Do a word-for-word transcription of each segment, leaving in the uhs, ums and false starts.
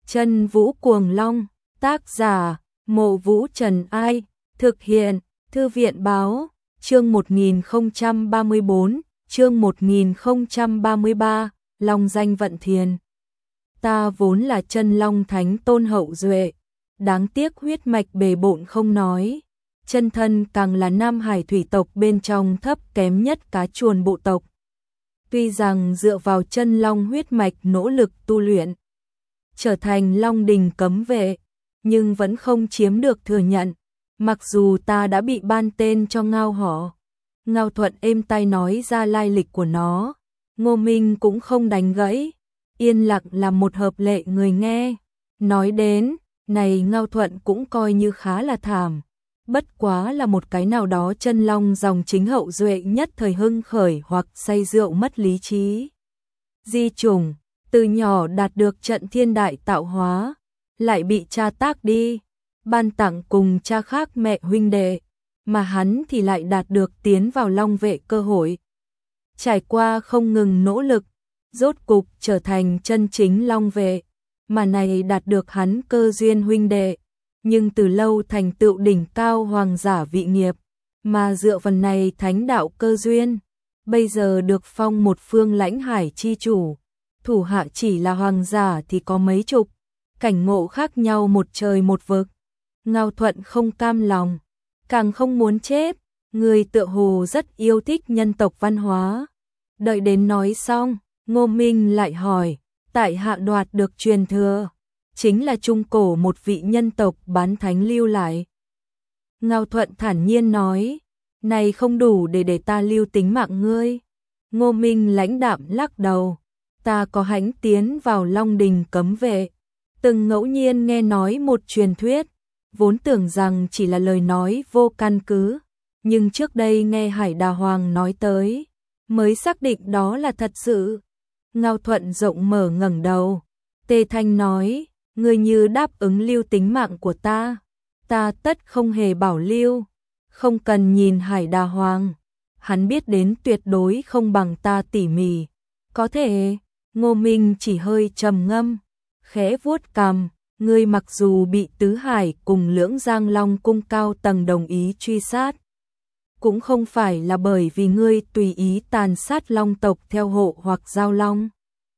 Chân Vũ Cuồng Long, tác giả, Mộ Vũ Trần Ai, thực hiện, Thư viện Báo, chương một nghìn không trăm ba mươi bốn, chương một nghìn không trăm ba mươi ba, Long danh vận thiền. Ta vốn là chân long thánh tôn hậu duệ, đáng tiếc huyết mạch bề bộn không nói, chân thân càng là Nam Hải thủy tộc bên trong thấp kém nhất cá chuồn bộ tộc. Tuy rằng dựa vào chân long huyết mạch nỗ lực tu luyện, trở thành Long Đình cấm vệ, nhưng vẫn không chiếm được thừa nhận, mặc dù ta đã bị ban tên cho Ngao họ. Ngao Thuận êm tai nói ra lai lịch của nó, Ngô Minh cũng không đánh gãy, yên lặng làm một hợp lệ người nghe. Nói đến, này Ngao Thuận cũng coi như khá là thảm, bất quá là một cái nào đó chân long dòng chính hậu duệ nhất thời hưng khởi hoặc say rượu mất lý trí. Di chủng, từ nhỏ đạt được trận thiên đại tạo hóa, lại bị cha tác đi, ban tặng cùng cha khác mẹ huynh đệ, mà hắn thì lại đạt được tiến vào long vệ cơ hội. Trải qua không ngừng nỗ lực, rốt cục trở thành chân chính long vệ, mà này đạt được hắn cơ duyên huynh đệ, nhưng từ lâu thành tựu đỉnh cao hoàng giả vị nghiệp, mà dựa vào này thánh đạo cơ duyên, bây giờ được phong một phương lãnh hải chi chủ, thủ hạ chỉ là hoàng giả thì có mấy chục, cảnh ngộ khác nhau một trời một vực. Ngao Thuận không cam lòng, càng không muốn chết, người tựa hồ rất yêu thích nhân tộc văn hóa. Đợi đến nói xong, Ngô Minh lại hỏi, tại hạ đoạt được truyền thừa, chính là trung cổ một vị nhân tộc bán thánh lưu lại. Ngao Thuận thản nhiên nói, này không đủ để để ta lưu tính mạng ngươi. Ngô Minh lãnh đạm lắc đầu, ta có hãnh tiến vào Long Đình cấm vệ, từng ngẫu nhiên nghe nói một truyền thuyết, vốn tưởng rằng chỉ là lời nói vô căn cứ, nhưng trước đây nghe Hải Đà Hoàng nói tới, mới xác định đó là thật sự. Ngao Thuận rộng mở ngẩng đầu, Tê Thanh nói, ngươi như đáp ứng lưu tính mạng của ta, ta tất không hề bảo lưu, không cần nhìn Hải Đà Hoàng, hắn biết đến tuyệt đối không bằng ta tỉ mỉ. Có thể, Ngô Minh chỉ hơi trầm ngâm, khẽ vuốt cằm, ngươi mặc dù bị Tứ Hải cùng Lưỡng Giang Long cung cao tầng đồng ý truy sát, cũng không phải là bởi vì ngươi tùy ý tàn sát long tộc theo hộ hoặc giao long.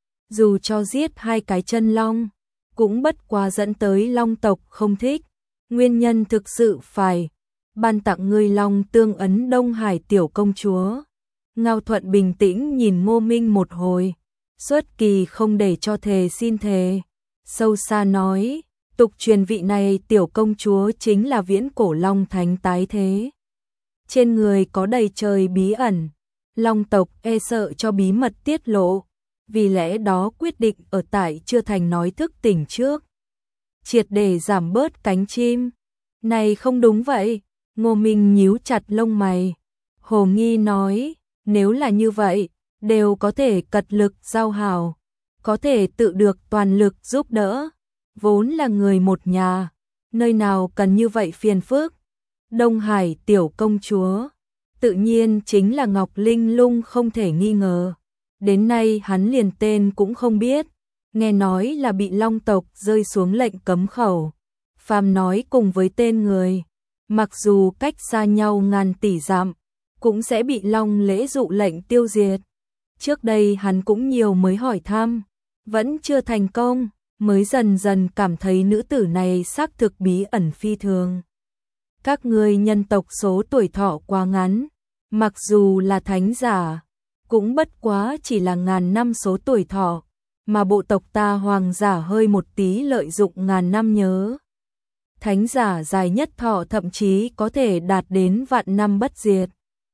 Dù cho giết hai cái chân long, cũng bất quá dẫn tới long tộc không thích, nguyên nhân thực sự phải ban tặng ngươi long tương ấn Đông Hải tiểu công chúa. Ngao Thuận bình tĩnh nhìn Ngô Minh một hồi, xuất kỳ không để cho thề xin thề, sâu xa nói, tục truyền vị này tiểu công chúa chính là viễn cổ long thánh tái thế. Trên người có đầy trời bí ẩn, long tộc e sợ cho bí mật tiết lộ, vì lẽ đó quyết định ở tại chưa thành nói thức tỉnh trước, triệt để giảm bớt cánh chim. Này không đúng vậy, Ngô Minh nhíu chặt lông mày, hồ nghi nói, nếu là như vậy, đều có thể cật lực giao hảo, có thể tự được toàn lực giúp đỡ, vốn là người một nhà, nơi nào cần như vậy phiền phức. Đông Hải tiểu công chúa, tự nhiên chính là Ngọc Linh Lung không thể nghi ngờ, đến nay hắn liền tên cũng không biết, nghe nói là bị long tộc rơi xuống lệnh cấm khẩu, phàm nói cùng với tên người, mặc dù cách xa nhau ngàn tỷ dặm, cũng sẽ bị long lễ dụ lệnh tiêu diệt. Trước đây hắn cũng nhiều mới hỏi thăm, vẫn chưa thành công, mới dần dần cảm thấy nữ tử này xác thực bí ẩn phi thường. Các ngươi nhân tộc số tuổi thọ quá ngắn, mặc dù là thánh giả, cũng bất quá chỉ là ngàn năm số tuổi thọ, mà bộ tộc ta hoàng giả hơi một tí lợi dụng ngàn năm nhớ. Thánh giả dài nhất thọ thậm chí có thể đạt đến vạn năm bất diệt.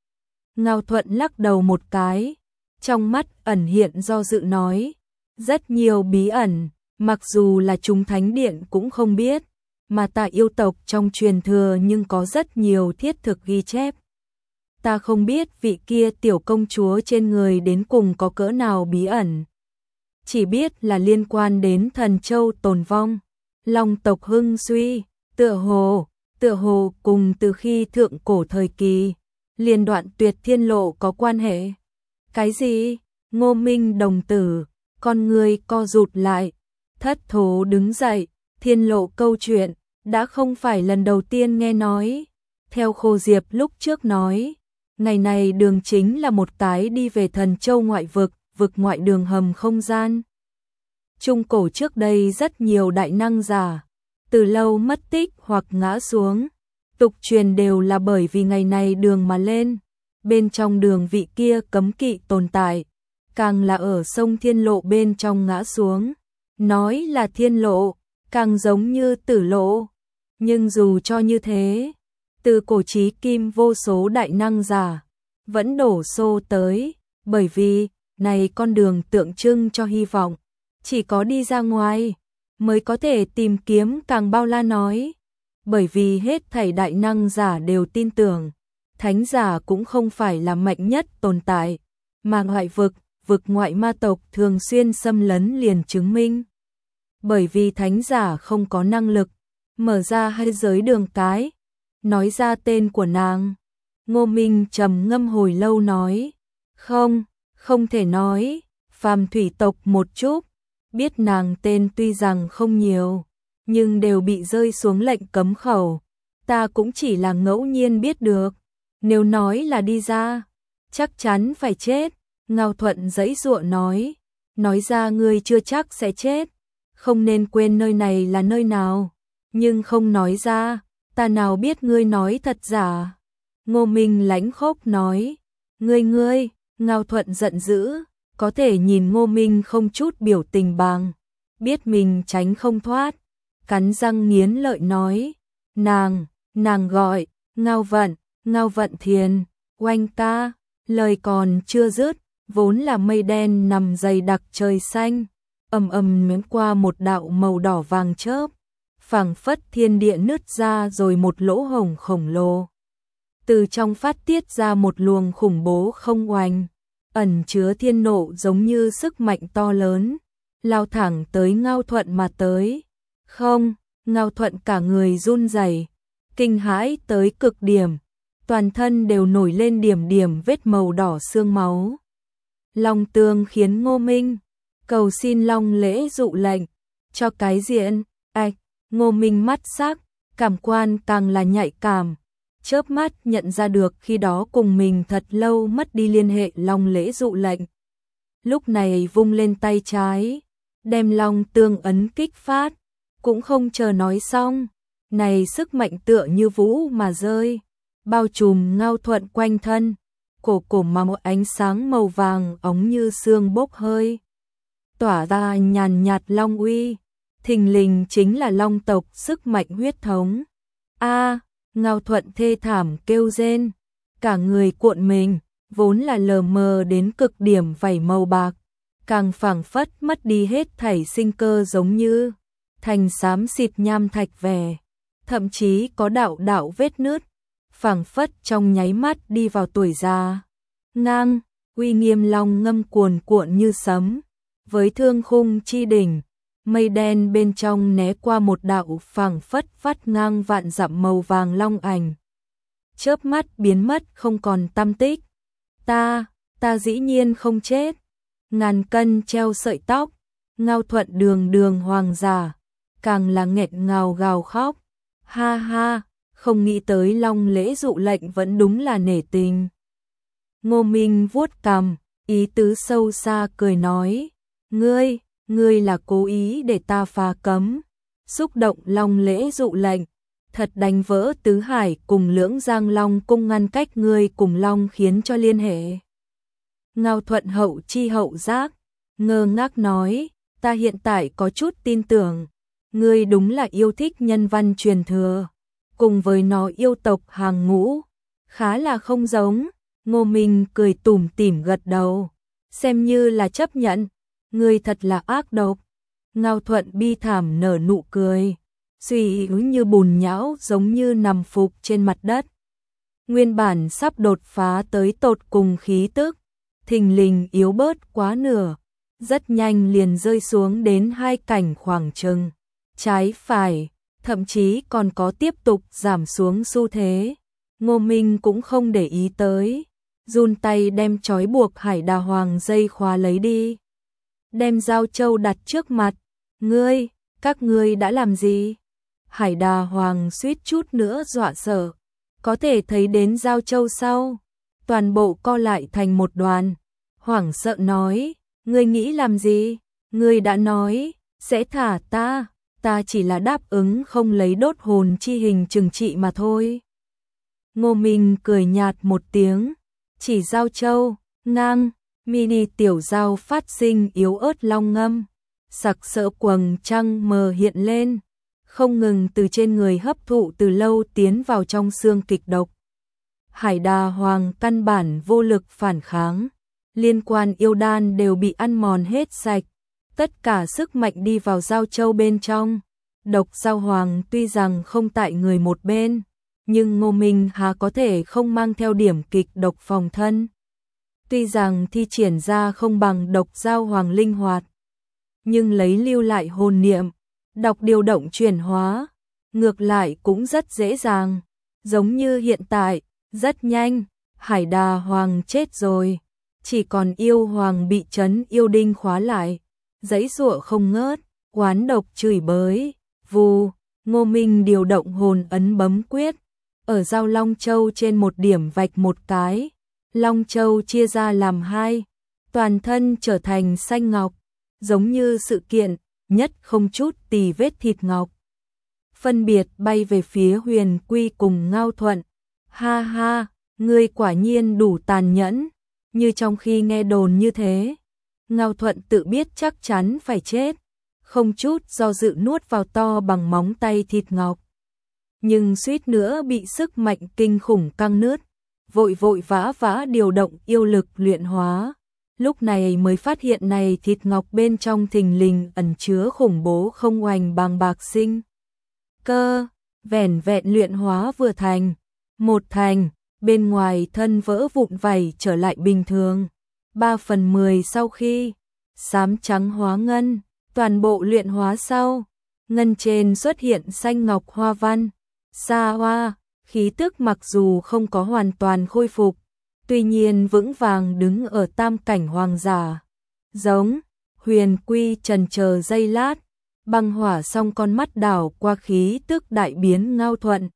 Ngao Thuận lắc đầu một cái, trong mắt ẩn hiện do dự nói, rất nhiều bí ẩn, mặc dù là chúng thánh điện cũng không biết, mà ta yêu tộc trong truyền thừa nhưng có rất nhiều thiết thực ghi chép. Ta không biết vị kia tiểu công chúa trên người đến cùng có cỡ nào bí ẩn, chỉ biết là liên quan đến thần châu tồn vong, long tộc hưng suy, tựa hồ, tựa hồ cùng từ khi thượng cổ thời kỳ, liên đoạn tuyệt thiên lộ có quan hệ. Cái gì? Ngô Minh đồng tử, con người co rụt lại, thất thố đứng dậy, Thiên Lộ câu chuyện, đã không phải lần đầu tiên nghe nói. Theo Khô Diệp lúc trước nói, ngày này đường chính là một tái đi về Thần Châu ngoại vực, vực ngoại đường hầm không gian. Trung cổ trước đây rất nhiều đại năng giả, từ lâu mất tích hoặc ngã xuống, tục truyền đều là bởi vì ngày này đường mà lên. Bên trong đường vị kia cấm kỵ tồn tại, càng là ở sông Thiên Lộ bên trong ngã xuống. Nói là Thiên Lộ, càng giống như Tử Lộ. Nhưng dù cho như thế, từ cổ chí kim vô số đại năng giả vẫn đổ xô tới, bởi vì này con đường tượng trưng cho hy vọng, chỉ có đi ra ngoài mới có thể tìm kiếm. Càng bao la nói, bởi vì hết thảy đại năng giả đều tin tưởng, thánh giả cũng không phải là mạnh nhất tồn tại, mà ngoại vực, vực ngoại ma tộc thường xuyên xâm lấn liền chứng minh. Bởi vì thánh giả không có năng lực mở ra hai giới đường cái. Nói ra tên của nàng, Ngô Minh trầm ngâm hồi lâu nói, không, không thể nói. Phàm thủy tộc một chút, biết nàng tên tuy rằng không nhiều, nhưng đều bị rơi xuống lệnh cấm khẩu. Ta cũng chỉ là ngẫu nhiên biết được, nếu nói là đi ra, chắc chắn phải chết. Ngao Thuận giãy giụa nói, nói ra ngươi chưa chắc sẽ chết, không nên quên nơi này là nơi nào, nhưng không nói ra, ta nào biết ngươi nói thật giả. Ngô Minh lãnh khốc nói, ngươi ngươi, Ngao Thuận giận dữ, có thể nhìn Ngô Minh không chút biểu tình bàng, biết mình tránh không thoát, cắn răng nghiến lợi nói, nàng, nàng gọi, Ngao Vận, Ngao Vận Thiền, oanh ca. Lời còn chưa dứt, vốn là mây đen nằm dày đặc trời xanh, ầm ầm ném qua một đạo màu đỏ vàng chớp, phảng phất thiên địa nứt ra rồi một lỗ hổng khổng lồ. Từ trong phát tiết ra một luồng khủng bố không oanh, ẩn chứa thiên nộ giống như sức mạnh to lớn, lao thẳng tới Ngao Thuận mà tới. Không, Ngao Thuận cả người run rẩy, kinh hãi tới cực điểm, toàn thân đều nổi lên điểm điểm vết màu đỏ xương máu. Long Tương khiến Ngô Minh cầu xin Long Lễ dụ lệnh cho cái diện. Ạch, Ngô Minh mắt sắc, cảm quan càng là nhạy cảm, chớp mắt nhận ra được khi đó cùng mình thật lâu mất đi liên hệ Long Lễ dụ lệnh. Lúc này vung lên tay trái, đem Long Tương ấn kích phát, cũng không chờ nói xong, này sức mạnh tựa như vũ mà rơi, bao trùm Ngao Thuận quanh thân, cổ cổ mà một ánh sáng màu vàng óng như sương bốc hơi, tỏa ra nhàn nhạt long uy, thình lình chính là long tộc sức mạnh huyết thống. A, Ngao Thuận thê thảm kêu rên, cả người cuộn mình, vốn là lờ mờ đến cực điểm vảy màu bạc, càng phảng phất mất đi hết thảy sinh cơ, giống như thành xám xịt nham thạch vẻ, thậm chí có đạo đạo vết nứt, phảng phất trong nháy mắt đi vào tuổi già. Ngang, uy nghiêm long ngâm cuồn cuộn như sấm, với thương khung chi đỉnh, mây đen bên trong né qua một đạo phảng phất vắt ngang vạn dặm màu vàng long ảnh, chớp mắt biến mất không còn tăm tích. Ta, ta dĩ nhiên không chết. Ngàn cân treo sợi tóc, Ngao Thuận đường đường hoàng giả, càng là nghẹn ngào gào khóc. Ha ha, không nghĩ tới Long Lễ dụ lệnh vẫn đúng là nể tình. Ngô Minh vuốt cằm, ý tứ sâu xa cười nói, ngươi, ngươi là cố ý để ta phá cấm, xúc động Long Lễ dụ lệnh, thật đánh vỡ tứ hải cùng lưỡng giang long cung, ngăn cách ngươi cùng long khiến cho liên hệ. Ngao Thuận hậu chi hậu giác, ngơ ngác nói, ta hiện tại có chút tin tưởng, ngươi đúng là yêu thích nhân văn truyền thừa, cùng với nó yêu tộc hàng ngũ, khá là không giống. Ngô Minh cười tủm tỉm gật đầu, xem như là chấp nhận, ngươi thật là ác độc. Ngao Thuận bi thảm nở nụ cười, suy yếu như bùn nhão, giống như nằm phục trên mặt đất. Nguyên bản sắp đột phá tới tột cùng khí tức, thình lình yếu bớt quá nửa, rất nhanh liền rơi xuống đến hai cảnh khoảng chừng trái phải, thậm chí còn có tiếp tục giảm xuống xu thế. Ngô Minh cũng không để ý tới, run tay đem trói buộc Hải Đà Hoàng dây khóa lấy đi, đem Giao Châu đặt trước mặt. Ngươi, các ngươi đã làm gì? Hải Đà Hoàng suýt chút nữa dọa sợ. Có thể thấy đến Giao Châu sau, toàn bộ co lại thành một đoàn. Hoảng sợ nói, ngươi nghĩ làm gì? Ngươi đã nói, sẽ thả ta, ta chỉ là đáp ứng không lấy đốt hồn chi hình trừng trị mà thôi. Ngô Minh cười nhạt một tiếng, chỉ Giao Châu, ngang, mini tiểu giao phát sinh yếu ớt long ngâm, sặc sỡ quầng trăng mờ hiện lên, không ngừng từ trên người hấp thụ từ lâu tiến vào trong xương kịch độc. Hải Đà Hoàng căn bản vô lực phản kháng, liên quan yêu đan đều bị ăn mòn hết sạch, tất cả sức mạnh đi vào Giao Châu bên trong. Độc Giao Hoàng tuy rằng không tại người một bên, nhưng Ngô Minh há có thể không mang theo điểm kịch độc phòng thân. Tuy rằng thi triển ra không bằng Độc Giao Hoàng linh hoạt, nhưng lấy lưu lại hồn niệm, đọc điều động chuyển hóa, ngược lại cũng rất dễ dàng. Giống như hiện tại, rất nhanh, Hải Đà Hoàng chết rồi, chỉ còn yêu hoàng bị trấn yêu đinh khóa lại, giãy giụa không ngớt, oán độc chửi bới, vù. Ngô Minh điều động hồn ấn bấm quyết, ở Giao Long Châu trên một điểm vạch một cái, Long Châu chia ra làm hai, toàn thân trở thành xanh ngọc, giống như sự kiện, nhất không chút tì vết thịt ngọc. Phân biệt bay về phía Huyền Quy cùng Ngao Thuận. Ha ha, ngươi quả nhiên đủ tàn nhẫn, như trong khi nghe đồn như thế. Ngao Thuận tự biết chắc chắn phải chết, không chút do dự nuốt vào to bằng móng tay thịt ngọc. Nhưng suýt nữa bị sức mạnh kinh khủng căng nứt, vội vội vã vã điều động yêu lực luyện hóa. Lúc này mới phát hiện này thịt ngọc bên trong thình lình ẩn chứa khủng bố không oành bằng bạc sinh cơ, vẻn vẹn luyện hóa vừa thành, một thành, bên ngoài thân vỡ vụn vảy trở lại bình thường. Ba phần mười sau khi xám trắng hóa ngân, toàn bộ luyện hóa sau, ngân trên xuất hiện xanh ngọc hoa văn, xa hoa, khí tức mặc dù không có hoàn toàn khôi phục, tuy nhiên vững vàng đứng ở tam cảnh hoàng giả. Giống, Huyền Quy trần chờ giây lát, băng hỏa xong con mắt đảo qua khí tức đại biến. Ngao Thuận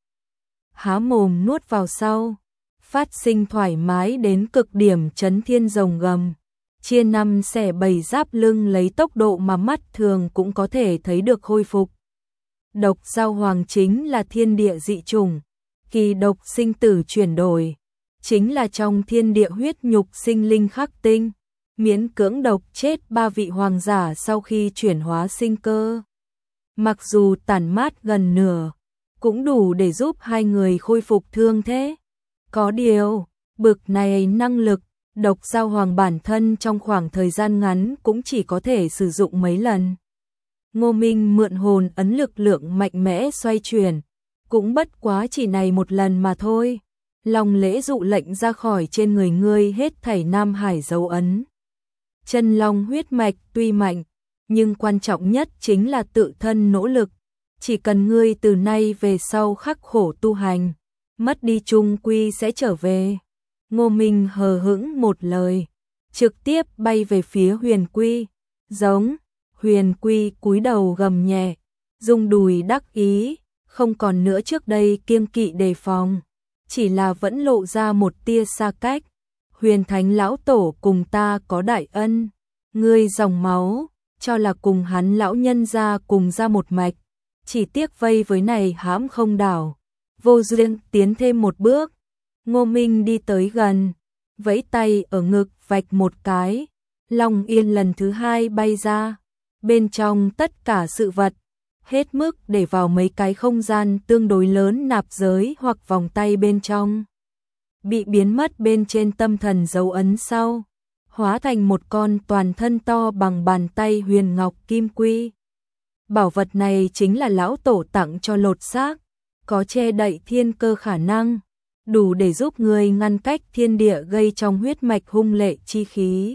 há mồm nuốt vào sau, phát sinh thoải mái đến cực điểm chấn thiên rồng gầm, chia năm xẻ bảy giáp lưng lấy tốc độ mà mắt thường cũng có thể thấy được khôi phục. Độc Giao Hoàng chính là thiên địa dị chủng, kỳ độc sinh tử chuyển đổi, chính là trong thiên địa huyết nhục sinh linh khắc tinh, miễn cưỡng độc chết ba vị hoàng giả sau khi chuyển hóa sinh cơ. Mặc dù tàn mát gần nửa, cũng đủ để giúp hai người khôi phục thương thế. Có điều, bực này năng lực, Độc Giao Hoàng bản thân trong khoảng thời gian ngắn cũng chỉ có thể sử dụng mấy lần. Ngô Minh mượn hồn ấn lực lượng mạnh mẽ xoay chuyển, cũng bất quá chỉ này một lần mà thôi. Long lễ dụ lệnh ra khỏi trên người ngươi hết thảy Nam Hải dấu ấn. Chân long huyết mạch tuy mạnh, nhưng quan trọng nhất chính là tự thân nỗ lực. Chỉ cần ngươi từ nay về sau khắc khổ tu hành, mất đi chung quy sẽ trở về. Ngô Minh hờ hững một lời, trực tiếp bay về phía Huyền Quy. Giống, Huyền Quy cúi đầu gầm nhẹ, rung đùi đắc ý, không còn nữa trước đây kiêng kỵ đề phòng, chỉ là vẫn lộ ra một tia xa cách. Huyền Thánh lão tổ cùng ta có đại ân, ngươi dòng máu, cho là cùng hắn lão nhân ra cùng ra một mạch, chỉ tiếc vây với này hãm không đảo. Vô duyên tiến thêm một bước, Ngô Minh đi tới gần, vẫy tay ở ngực vạch một cái, Long Yên lần thứ hai bay ra, bên trong tất cả sự vật, hết mức để vào mấy cái không gian tương đối lớn nạp giới hoặc vòng tay bên trong. Bị biến mất bên trên tâm thần dấu ấn sau, hóa thành một con toàn thân to bằng bàn tay huyền ngọc kim quy. Bảo vật này chính là lão tổ tặng cho lột xác, có che đậy thiên cơ khả năng, đủ để giúp người ngăn cách thiên địa gây trong huyết mạch hung lệ chi khí.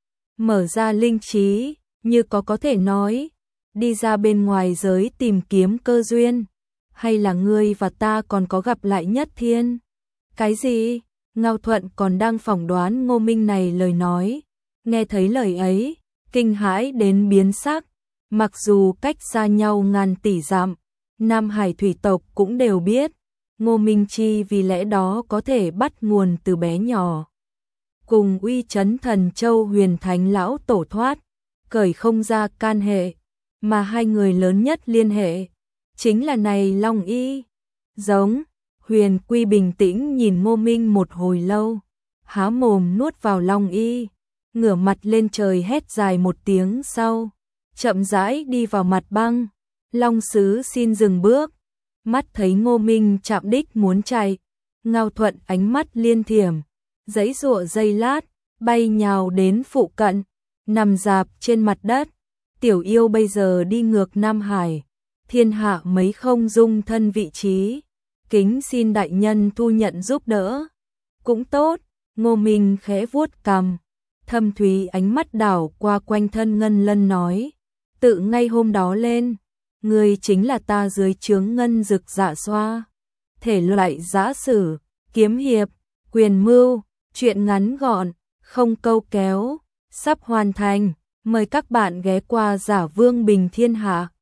Mở ra linh trí, như có có thể nói, đi ra bên ngoài giới tìm kiếm cơ duyên, hay là ngươi và ta còn có gặp lại nhất thiên? Cái gì? Ngao Thuận còn đang phỏng đoán Ngô Minh này lời nói, nghe thấy lời ấy, kinh hãi đến biến sắc, Mặc dù cách xa nhau ngàn tỷ dặm, Nam Hải thủy tộc cũng đều biết, Ngô Minh Chi vì lẽ đó có thể bắt nguồn từ bé nhỏ. Cùng uy chấn thần châu huyền thánh lão tổ thoát, cởi không ra can hệ, mà hai người lớn nhất liên hệ, chính là này Long Y. Giống, Huyền Quy bình tĩnh nhìn Ngô Minh một hồi lâu, há mồm nuốt vào Long Y, ngửa mặt lên trời hét dài một tiếng sau, chậm rãi đi vào mặt băng. Long Sứ xin dừng bước, mắt thấy Ngô Minh chạm đích muốn chạy, Ngao Thuận ánh mắt liên thiểm, giãy giụa giây lát, bay nhào đến phụ cận, nằm rạp trên mặt đất. Tiểu yêu bây giờ đi ngược Nam Hải, thiên hạ mấy không dung thân vị trí, kính xin đại nhân thu nhận giúp đỡ. Cũng tốt, Ngô Minh khẽ vuốt cằm, thâm thúy ánh mắt đảo qua quanh thân Ngân Lân nói, tự ngay hôm đó lên, người chính là ta dưới trướng Ngân Dực Dạ Xoa. Thể loại giã sử, kiếm hiệp, quyền mưu, truyện ngắn gọn, không câu kéo, sắp hoàn thành. Mời các bạn ghé qua Giả Vương Bình Thiên Hạ.